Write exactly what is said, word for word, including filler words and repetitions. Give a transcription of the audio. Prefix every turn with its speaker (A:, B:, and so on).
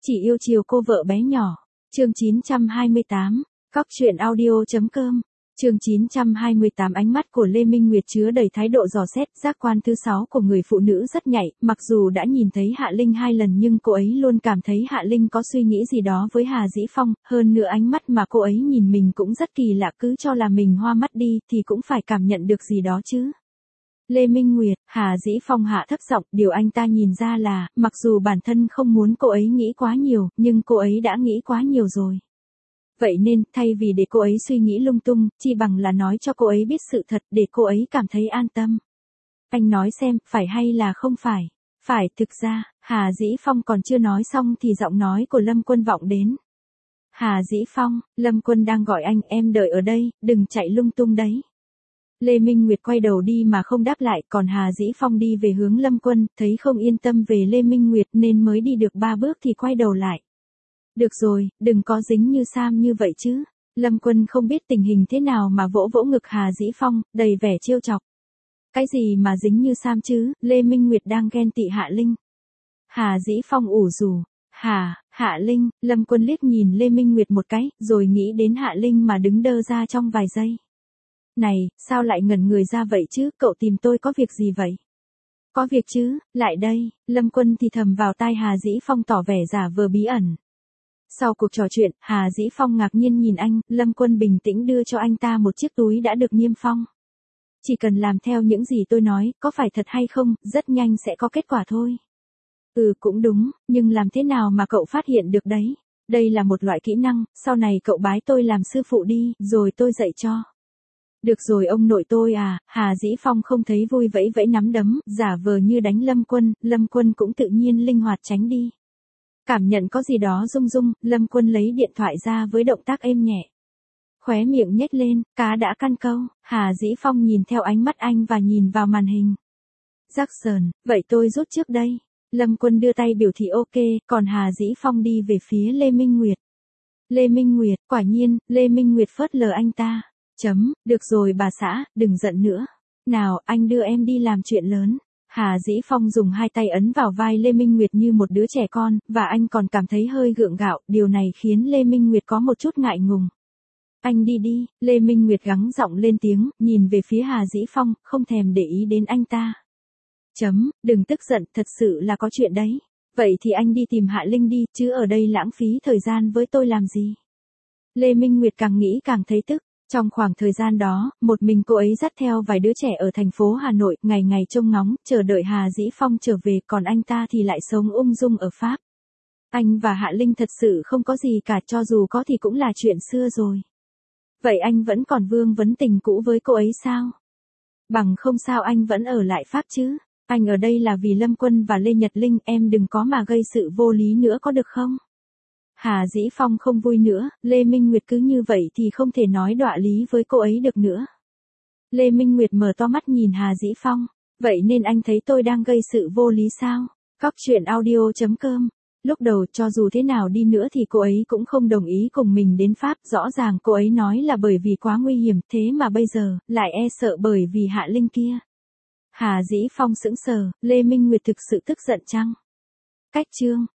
A: Chỉ yêu chiều cô vợ bé nhỏ. Chương chín trăm hai mươi tám, Cóc truyện audio.com. Chương chín trăm hai mươi tám Ánh mắt của Lê Minh Nguyệt chứa đầy thái độ dò xét, giác quan thứ sáu của người phụ nữ rất nhạy, mặc dù đã nhìn thấy Hạ Linh hai lần nhưng cô ấy luôn cảm thấy Hạ Linh có suy nghĩ gì đó với Hà Dĩ Phong, hơn nữa ánh mắt mà cô ấy nhìn mình cũng rất kỳ lạ, cứ cho là mình hoa mắt đi thì cũng phải cảm nhận được gì đó chứ. Lê Minh Nguyệt, Hà Dĩ Phong hạ thấp giọng, điều anh ta nhìn ra là, mặc dù bản thân không muốn cô ấy nghĩ quá nhiều, nhưng cô ấy đã nghĩ quá nhiều rồi. Vậy nên, thay vì để cô ấy suy nghĩ lung tung, chi bằng là nói cho cô ấy biết sự thật để cô ấy cảm thấy an tâm. Anh nói xem, phải hay là không phải? Phải, thực ra, Hà Dĩ Phong còn chưa nói xong thì giọng nói của Lâm Quân vọng đến. Hà Dĩ Phong, Lâm Quân đang gọi anh, em đợi ở đây, đừng chạy lung tung đấy. Lê Minh Nguyệt quay đầu đi mà không đáp lại, còn Hà Dĩ Phong đi về hướng Lâm Quân, thấy không yên tâm về Lê Minh Nguyệt nên mới đi được ba bước thì quay đầu lại. Được rồi, đừng có dính như Sam như vậy chứ. Lâm Quân không biết tình hình thế nào mà vỗ vỗ ngực Hà Dĩ Phong, đầy vẻ trêu chọc. Cái gì mà dính như Sam chứ, Lê Minh Nguyệt đang ghen tị Hạ Linh. Hà Dĩ Phong ủ rủ. Hà, Hạ Linh, Lâm Quân liếc nhìn Lê Minh Nguyệt một cái, rồi nghĩ đến Hạ Linh mà đứng đơ ra trong vài giây. Này, sao lại ngẩn người ra vậy chứ, cậu tìm tôi có việc gì vậy? Có việc chứ, lại đây, Lâm Quân thì thầm vào tai Hà Dĩ Phong tỏ vẻ giả vờ bí ẩn. Sau cuộc trò chuyện, Hà Dĩ Phong ngạc nhiên nhìn anh, Lâm Quân bình tĩnh đưa cho anh ta một chiếc túi đã được niêm phong. Chỉ cần làm theo những gì tôi nói, có phải thật hay không, rất nhanh sẽ có kết quả thôi. Ừ cũng đúng, nhưng làm thế nào mà cậu phát hiện được đấy? Đây là một loại kỹ năng, sau này cậu bái tôi làm sư phụ đi, rồi tôi dạy cho. Được rồi ông nội tôi à, Hà Dĩ Phong không thấy vui vẫy vẫy nắm đấm, giả vờ như đánh Lâm Quân, Lâm Quân cũng tự nhiên linh hoạt tránh đi. Cảm nhận có gì đó rung rung, Lâm Quân lấy điện thoại ra với động tác êm nhẹ. Khóe miệng nhếch lên, cá đã căn câu, Hà Dĩ Phong nhìn theo ánh mắt anh và nhìn vào màn hình. Jackson, vậy tôi rút trước đây. Lâm Quân đưa tay biểu thị ok, còn Hà Dĩ Phong đi về phía Lê Minh Nguyệt. Lê Minh Nguyệt, quả nhiên, Lê Minh Nguyệt phớt lờ anh ta. Chấm, được rồi bà xã, đừng giận nữa. Nào, anh đưa em đi làm chuyện lớn. Hà Dĩ Phong dùng hai tay ấn vào vai Lê Minh Nguyệt như một đứa trẻ con, và anh còn cảm thấy hơi gượng gạo, điều này khiến Lê Minh Nguyệt có một chút ngại ngùng. Anh đi đi, Lê Minh Nguyệt gắng giọng lên tiếng, nhìn về phía Hà Dĩ Phong, không thèm để ý đến anh ta. Chấm, đừng tức giận, thật sự là có chuyện đấy. Vậy thì anh đi tìm Hạ Linh đi, chứ ở đây lãng phí thời gian với tôi làm gì. Lê Minh Nguyệt càng nghĩ càng thấy tức. Trong khoảng thời gian đó, một mình cô ấy dắt theo vài đứa trẻ ở thành phố Hà Nội, ngày ngày trông ngóng, chờ đợi Hà Dĩ Phong trở về, còn anh ta thì lại sống ung dung ở Pháp. Anh và Hạ Linh thật sự không có gì cả, cho dù có thì cũng là chuyện xưa rồi. Vậy anh vẫn còn vương vấn tình cũ với cô ấy sao? Bằng không sao anh vẫn ở lại Pháp chứ? Anh ở đây là vì Lâm Quân và Lê Nhật Linh, em đừng có mà gây sự vô lý nữa có được không? Hà Dĩ Phong không vui nữa, Lê Minh Nguyệt cứ như vậy thì không thể nói đọa lý với cô ấy được nữa. Lê Minh Nguyệt mở to mắt nhìn Hà Dĩ Phong, vậy nên anh thấy tôi đang gây sự vô lý sao? Cóc truyện audio.com. Lúc đầu cho dù thế nào đi nữa thì cô ấy cũng không đồng ý cùng mình đến Pháp, rõ ràng cô ấy nói là bởi vì quá nguy hiểm, thế mà bây giờ, lại e sợ bởi vì Hạ Linh kia. Hà Dĩ Phong sững sờ, Lê Minh Nguyệt thực sự tức giận chăng? Cách chương.